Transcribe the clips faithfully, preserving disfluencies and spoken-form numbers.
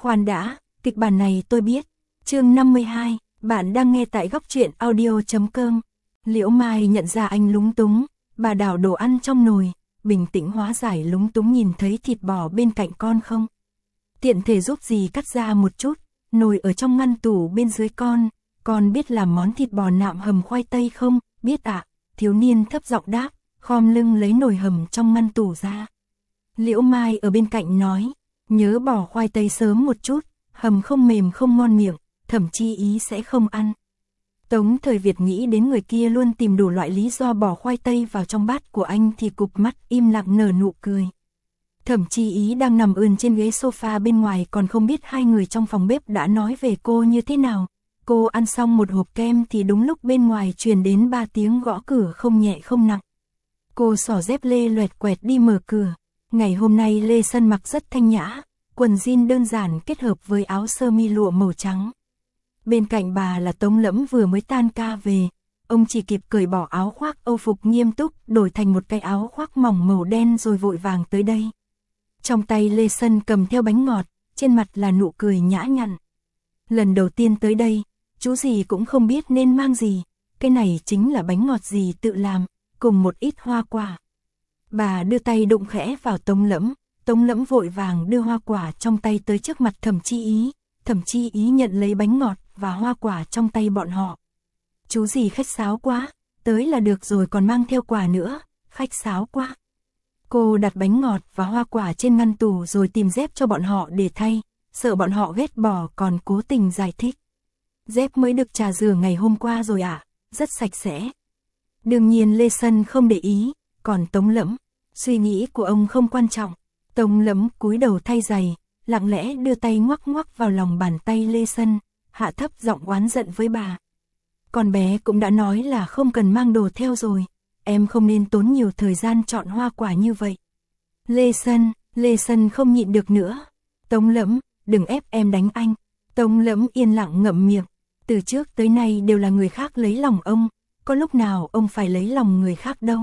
Khoan đã, kịch bản này tôi biết. Chương năm mươi hai, bạn đang nghe tại góc truyện audio.com. Liễu Mai nhận ra anh lúng túng, bà đảo đồ ăn trong nồi, bình tĩnh hóa giải lúng túng nhìn thấy thịt bò bên cạnh con không. Tiện thể giúp gì cắt ra một chút, nồi ở trong ngăn tủ bên dưới con, con biết làm món thịt bò nạm hầm khoai tây không? Biết ạ, thiếu niên thấp giọng đáp, khom lưng lấy nồi hầm trong ngăn tủ ra. Liễu Mai ở bên cạnh nói, nhớ bỏ khoai tây sớm một chút, hầm không mềm không ngon miệng, Thẩm Chi Ý sẽ không ăn. Tống Thời Việt nghĩ đến người kia luôn tìm đủ loại lý do bỏ khoai tây vào trong bát của anh thì cụp mắt im lặng nở nụ cười. Thẩm Chi Ý đang nằm ườn trên ghế sofa bên ngoài còn không biết hai người trong phòng bếp đã nói về cô như thế nào. Cô ăn xong một hộp kem thì đúng lúc bên ngoài truyền đến ba tiếng gõ cửa không nhẹ không nặng. Cô xỏ dép lê loẹt quẹt đi mở cửa. Ngày hôm nay Lê Sân mặc rất thanh nhã, quần jean đơn giản kết hợp với áo sơ mi lụa màu trắng. Bên cạnh bà là Tống Lẫm vừa mới tan ca về, ông chỉ kịp cởi bỏ áo khoác Âu phục nghiêm túc, đổi thành một cái áo khoác mỏng màu đen rồi vội vàng tới đây. Trong tay Lê Sân cầm theo bánh ngọt, trên mặt là nụ cười nhã nhặn. Lần đầu tiên tới đây, chú gì cũng không biết nên mang gì, cái này chính là bánh ngọt gì tự làm, cùng một ít hoa quả. Bà đưa tay đụng khẽ vào Tống Lẫm, Tống Lẫm vội vàng đưa hoa quả trong tay tới trước mặt Thẩm Chi Ý, Thẩm Chi Ý nhận lấy bánh ngọt và hoa quả trong tay bọn họ. Chú gì khách sáo quá, tới là được rồi còn mang theo quà nữa, khách sáo quá. Cô đặt bánh ngọt và hoa quả trên ngăn tủ rồi tìm dép cho bọn họ để thay, sợ bọn họ ghét bỏ còn cố tình giải thích. Dép mới được trà rửa ngày hôm qua rồi ạ, à, rất sạch sẽ. Đương nhiên Lê Sân không để ý, còn Tống Lẫm, suy nghĩ của ông không quan trọng. Tống Lẫm cúi đầu thay giày, lặng lẽ đưa tay ngoắc ngoắc vào lòng bàn tay Lê Sân, hạ thấp giọng oán giận với bà. Con bé cũng đã nói là không cần mang đồ theo rồi, em không nên tốn nhiều thời gian chọn hoa quả như vậy. Lê Sân, Lê Sân không nhịn được nữa. Tống Lẫm, đừng ép em đánh anh. Tống Lẫm yên lặng ngậm miệng, từ trước tới nay đều là người khác lấy lòng ông, có lúc nào ông phải lấy lòng người khác đâu.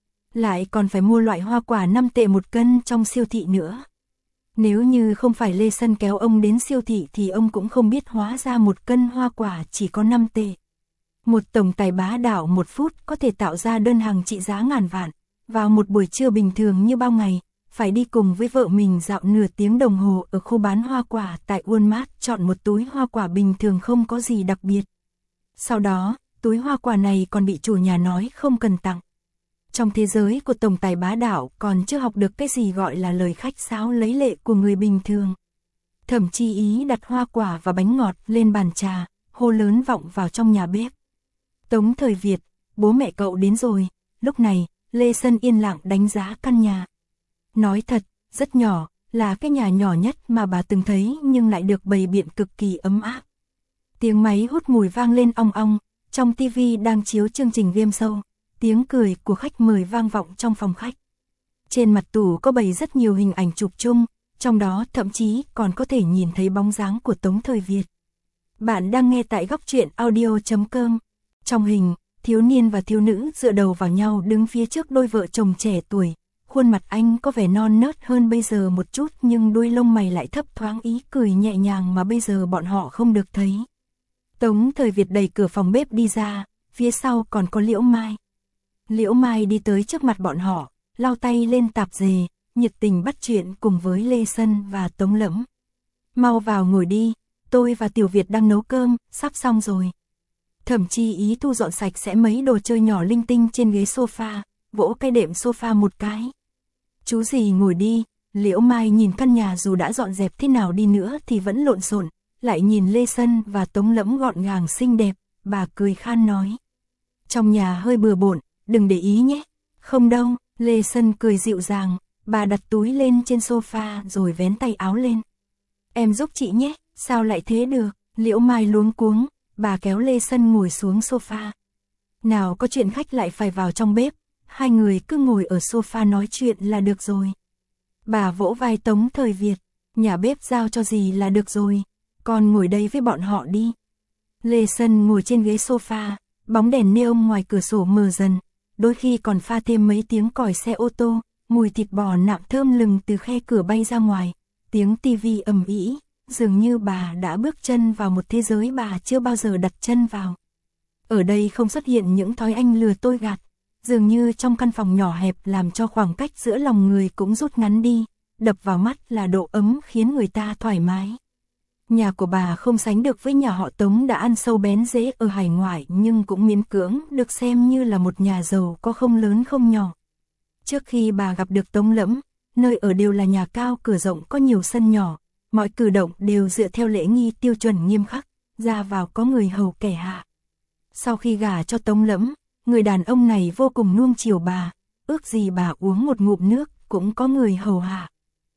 Lại còn phải mua loại hoa quả năm tệ một cân trong siêu thị nữa. Nếu như không phải Lê Sân kéo ông đến siêu thị thì ông cũng không biết hóa ra một cân hoa quả chỉ có năm tệ. Một tổng tài bá đạo một phút có thể tạo ra đơn hàng trị giá ngàn vạn, vào một buổi trưa bình thường như bao ngày, phải đi cùng với vợ mình dạo nửa tiếng đồng hồ ở khu bán hoa quả tại Walmart chọn một túi hoa quả bình thường không có gì đặc biệt. Sau đó, túi hoa quả này còn bị chủ nhà nói không cần tặng. Trong thế giới của tổng tài bá đạo còn chưa học được cái gì gọi là lời khách sáo lấy lệ của người bình thường. Thẩm Chi Ý đặt hoa quả và bánh ngọt lên bàn trà, hô lớn vọng vào trong nhà bếp. Tống Thời Việt, bố mẹ cậu đến rồi. Lúc này, Lê Sân yên lặng đánh giá căn nhà. Nói thật, rất nhỏ, là cái nhà nhỏ nhất mà bà từng thấy nhưng lại được bày biện cực kỳ ấm áp. Tiếng máy hút mùi vang lên ong ong, trong tivi đang chiếu chương trình game show. Tiếng cười của khách mời vang vọng trong phòng khách. Trên mặt tủ có bày rất nhiều hình ảnh chụp chung, trong đó thậm chí còn có thể nhìn thấy bóng dáng của Tống Thời Việt. Bạn đang nghe tại góc truyện audio.com. Trong hình, thiếu niên và thiếu nữ dựa đầu vào nhau đứng phía trước đôi vợ chồng trẻ tuổi. Khuôn mặt anh có vẻ non nớt hơn bây giờ một chút nhưng đuôi lông mày lại thấp thoáng ý cười nhẹ nhàng mà bây giờ bọn họ không được thấy. Tống Thời Việt đẩy cửa phòng bếp đi ra, phía sau còn có Liễu Mai. Liễu Mai đi tới trước mặt bọn họ, lau tay lên tạp dề, nhiệt tình bắt chuyện cùng với Lê Sân và Tống Lẫm. Mau vào ngồi đi, tôi và Tiểu Việt đang nấu cơm, sắp xong rồi. Thẩm Chi Ý thu dọn sạch sẽ mấy đồ chơi nhỏ linh tinh trên ghế sofa, vỗ cái đệm sofa một cái. Chú gì ngồi đi. Liễu Mai nhìn căn nhà dù đã dọn dẹp thế nào đi nữa thì vẫn lộn xộn, lại nhìn Lê Sân và Tống Lẫm gọn gàng xinh đẹp, bà cười khan nói. Trong nhà hơi bừa bộn, đừng để ý nhé. Không đâu, Lê Sân cười dịu dàng, bà đặt túi lên trên sofa rồi vén tay áo lên. Em giúp chị nhé, sao lại thế được? Liễu Mai luống cuống, bà kéo Lê Sân ngồi xuống sofa. Nào có chuyện khách lại phải vào trong bếp, hai người cứ ngồi ở sofa nói chuyện là được rồi. Bà vỗ vai Tống Thời Việt, nhà bếp giao cho gì là được rồi, con ngồi đây với bọn họ đi. Lê Sân ngồi trên ghế sofa, bóng đèn neon ngoài cửa sổ mờ dần, đôi khi còn pha thêm mấy tiếng còi xe ô tô, mùi thịt bò nạm thơm lừng từ khe cửa bay ra ngoài, tiếng tivi ầm ĩ, dường như bà đã bước chân vào một thế giới bà chưa bao giờ đặt chân vào. Ở đây không xuất hiện những thói anh lừa tôi gạt, dường như trong căn phòng nhỏ hẹp làm cho khoảng cách giữa lòng người cũng rút ngắn đi, đập vào mắt là độ ấm khiến người ta thoải mái. Nhà của bà không sánh được với nhà họ Tống đã ăn sâu bén rễ ở hải ngoại nhưng cũng miễn cưỡng được xem như là một nhà giàu có không lớn không nhỏ. Trước khi bà gặp được Tống Lẫm, nơi ở đều là nhà cao cửa rộng có nhiều sân nhỏ, mọi cử động đều dựa theo lễ nghi tiêu chuẩn nghiêm khắc, ra vào có người hầu kẻ hạ. Sau khi gả cho Tống Lẫm, người đàn ông này vô cùng nuông chiều bà, ước gì bà uống một ngụm nước cũng có người hầu hạ.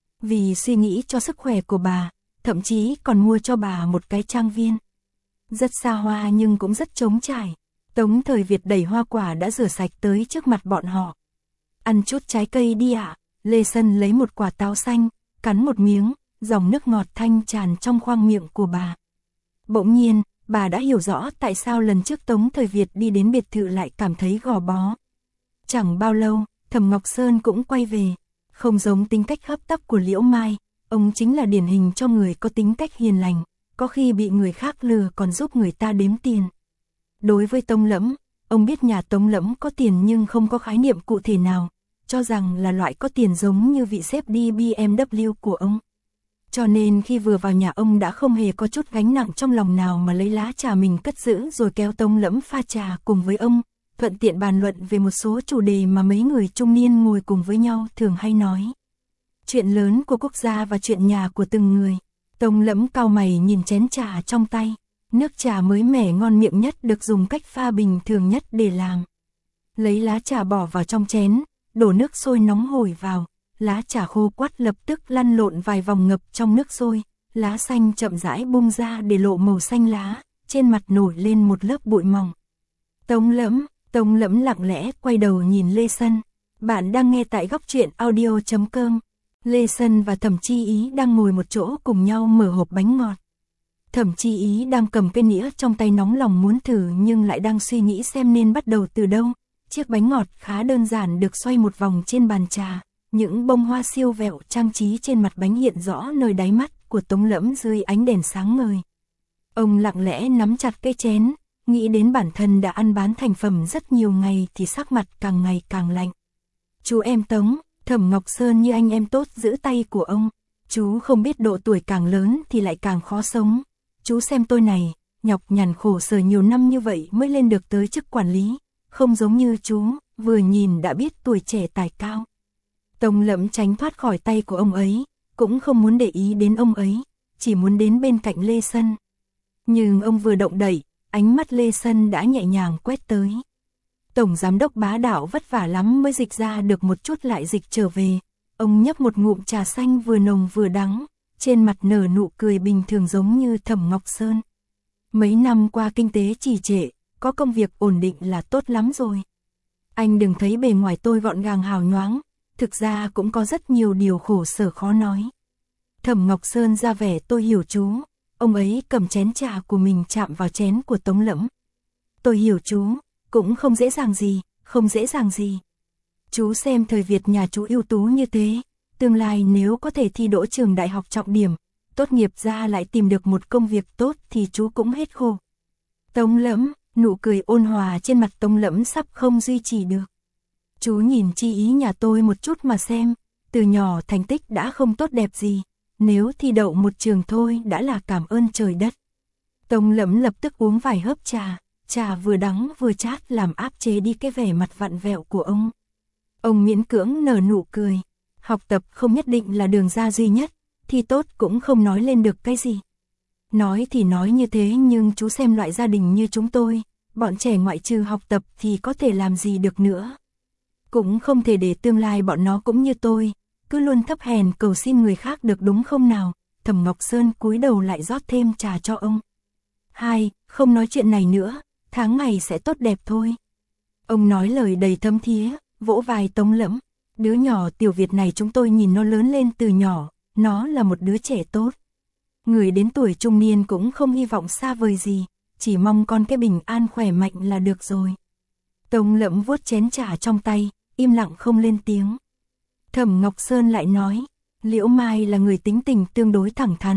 Vì suy nghĩ cho sức khỏe của bà, thậm chí còn mua cho bà một cái trang viên. Rất xa hoa nhưng cũng rất trống trải. Tống Thời Việt đẩy hoa quả đã rửa sạch tới trước mặt bọn họ. Ăn chút trái cây đi ạ. À. Lê Sân lấy một quả táo xanh, cắn một miếng, dòng nước ngọt thanh tràn trong khoang miệng của bà. Bỗng nhiên, bà đã hiểu rõ tại sao lần trước Tống Thời Việt đi đến biệt thự lại cảm thấy gò bó. Chẳng bao lâu, Thẩm Ngọc Sơn cũng quay về. Không giống tính cách hấp tấp của Liễu Mai, ông chính là điển hình cho người có tính cách hiền lành, có khi bị người khác lừa còn giúp người ta đếm tiền. Đối với Tống Lẫm, ông biết nhà Tống Lẫm có tiền nhưng không có khái niệm cụ thể nào, cho rằng là loại có tiền giống như vị sếp đi bê em vê của ông. Cho nên khi vừa vào nhà ông đã không hề có chút gánh nặng trong lòng nào mà lấy lá trà mình cất giữ rồi kéo Tống Lẫm pha trà cùng với ông, thuận tiện bàn luận về một số chủ đề mà mấy người trung niên ngồi cùng với nhau thường hay nói. Chuyện lớn của quốc gia và chuyện nhà của từng người. Tống Lẫm cau mày nhìn chén trà trong tay, nước trà mới mẻ ngon miệng nhất được dùng cách pha bình thường nhất để làm. Lấy lá trà bỏ vào trong chén, đổ nước sôi nóng hổi vào, lá trà khô quắt lập tức lăn lộn vài vòng ngập trong nước sôi, lá xanh chậm rãi bung ra để lộ màu xanh lá, trên mặt nổi lên một lớp bụi mỏng. Tống Lẫm, Tống Lẫm lặng lẽ quay đầu nhìn Lê Sân. Bạn đang nghe tại góc truyện audio chấm com. Lê Sân và Thẩm Chi Ý đang ngồi một chỗ cùng nhau mở hộp bánh ngọt. Thẩm Chi Ý đang cầm cái nĩa trong tay nóng lòng muốn thử nhưng lại đang suy nghĩ xem nên bắt đầu từ đâu. Chiếc bánh ngọt khá đơn giản được xoay một vòng trên bàn trà, những bông hoa siêu vẹo trang trí trên mặt bánh hiện rõ nơi đáy mắt của Tống Lẫm dưới ánh đèn sáng ngời. Ông lặng lẽ nắm chặt cái chén, nghĩ đến bản thân đã ăn bán thành phẩm rất nhiều ngày thì sắc mặt càng ngày càng lạnh. Chú em Tống, Thẩm Ngọc Sơn như anh em tốt giữ tay của ông, chú không biết độ tuổi càng lớn thì lại càng khó sống. Chú xem tôi này, nhọc nhằn khổ sở nhiều năm như vậy mới lên được tới chức quản lý, không giống như chú, vừa nhìn đã biết tuổi trẻ tài cao. Tống Lẫm tránh thoát khỏi tay của ông ấy, cũng không muốn để ý đến ông ấy, chỉ muốn đến bên cạnh Lê Sân. Nhưng ông vừa động đậy, ánh mắt Lê Sân đã nhẹ nhàng quét tới. Tổng giám đốc bá đạo vất vả lắm mới dịch ra được một chút lại dịch trở về. Ông nhấp một ngụm trà xanh vừa nồng vừa đắng, trên mặt nở nụ cười bình thường giống như Thẩm Ngọc Sơn. Mấy năm qua kinh tế trì trệ, có công việc ổn định là tốt lắm rồi. Anh đừng thấy bề ngoài tôi gọn gàng hào nhoáng, thực ra cũng có rất nhiều điều khổ sở khó nói. Thẩm Ngọc Sơn ra vẻ tôi hiểu chú, ông ấy cầm chén trà của mình chạm vào chén của Tống Lẫm. Tôi hiểu chú, cũng không dễ dàng gì, không dễ dàng gì. Chú xem thời Việt nhà chú ưu tú như thế, tương lai nếu có thể thi đỗ trường đại học trọng điểm, tốt nghiệp ra lại tìm được một công việc tốt thì chú cũng hết khổ. Tống Lẫm, nụ cười ôn hòa trên mặt Tống Lẫm sắp không duy trì được. Chú nhìn Chi Ý nhà tôi một chút mà xem, từ nhỏ thành tích đã không tốt đẹp gì, nếu thi đậu một trường thôi đã là cảm ơn trời đất. Tống Lẫm lập tức uống vài hớp trà, trà vừa đắng vừa chát làm áp chế đi cái vẻ mặt vặn vẹo của ông. Ông miễn cưỡng nở nụ cười, học tập không nhất định là đường ra duy nhất, thi tốt cũng không nói lên được cái gì. Nói thì nói như thế nhưng chú xem loại gia đình như chúng tôi, bọn trẻ ngoại trừ học tập thì có thể làm gì được nữa. Cũng không thể để tương lai bọn nó cũng như tôi, cứ luôn thấp hèn cầu xin người khác được đúng không nào. Thẩm Ngọc Sơn cúi đầu lại rót thêm trà cho ông. Hai, không nói chuyện này nữa, tháng ngày sẽ tốt đẹp thôi. Ông nói lời đầy thâm thía, vỗ vai Tống Lẫm. Đứa nhỏ Tiểu Việt này chúng tôi nhìn nó lớn lên từ nhỏ, nó là một đứa trẻ tốt. Người đến tuổi trung niên cũng không hy vọng xa vời gì, chỉ mong con cái bình an khỏe mạnh là được rồi. Tống Lẫm vuốt chén trà trong tay, im lặng không lên tiếng. Thẩm Ngọc Sơn lại nói, Liễu Mai là người tính tình tương đối thẳng thắn,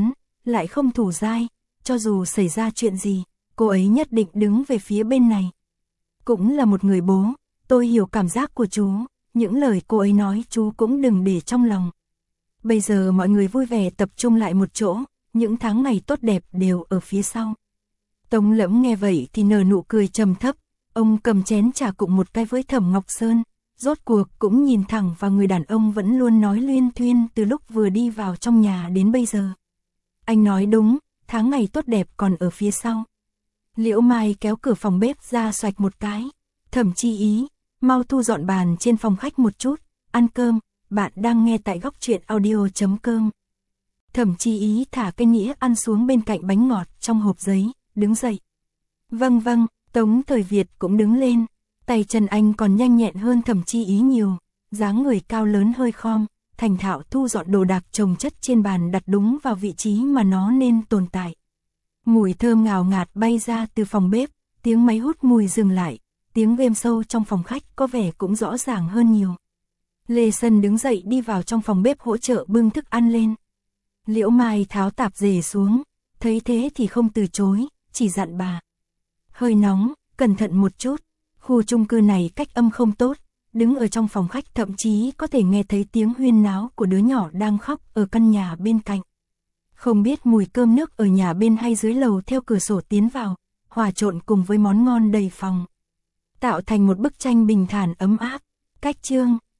lại không thủ dai, cho dù xảy ra chuyện gì, cô ấy nhất định đứng về phía bên này. Cũng là một người bố, tôi hiểu cảm giác của chú, những lời cô ấy nói chú cũng đừng để trong lòng. Bây giờ mọi người vui vẻ tập trung lại một chỗ, những tháng ngày tốt đẹp đều ở phía sau. Tống Lẫm nghe vậy thì nở nụ cười trầm thấp, ông cầm chén trà cụng một cái với Thẩm Ngọc Sơn, rốt cuộc cũng nhìn thẳng vào người đàn ông vẫn luôn nói luyên thuyên từ lúc vừa đi vào trong nhà đến bây giờ. Anh nói đúng, tháng ngày tốt đẹp còn ở phía sau. Liễu Mai kéo cửa phòng bếp ra xoạch một cái, Thẩm Chi Ý, mau thu dọn bàn trên phòng khách một chút, ăn cơm, bạn đang nghe tại góc truyện audio.com. Thẩm Chi Ý thả cái nĩa ăn xuống bên cạnh bánh ngọt trong hộp giấy, đứng dậy. Vâng vâng, Tống Thời Việt cũng đứng lên, tay chân anh còn nhanh nhẹn hơn Thẩm Chi Ý nhiều, dáng người cao lớn hơi khom, thành thạo thu dọn đồ đạc chồng chất trên bàn đặt đúng vào vị trí mà nó nên tồn tại. Mùi thơm ngào ngạt bay ra từ phòng bếp, tiếng máy hút mùi dừng lại, tiếng game show trong phòng khách có vẻ cũng rõ ràng hơn nhiều. Lê Sân đứng dậy đi vào trong phòng bếp hỗ trợ bưng thức ăn lên. Liễu Mai tháo tạp dề xuống, thấy thế thì không từ chối, chỉ dặn bà. Hơi nóng, cẩn thận một chút, khu chung cư này cách âm không tốt, đứng ở trong phòng khách thậm chí có thể nghe thấy tiếng huyên náo của đứa nhỏ đang khóc ở căn nhà bên cạnh. Không biết mùi cơm nước ở nhà bên hay dưới lầu theo cửa sổ tiến vào, hòa trộn cùng với món ngon đầy phòng, tạo thành một bức tranh bình thản ấm áp. Cách chương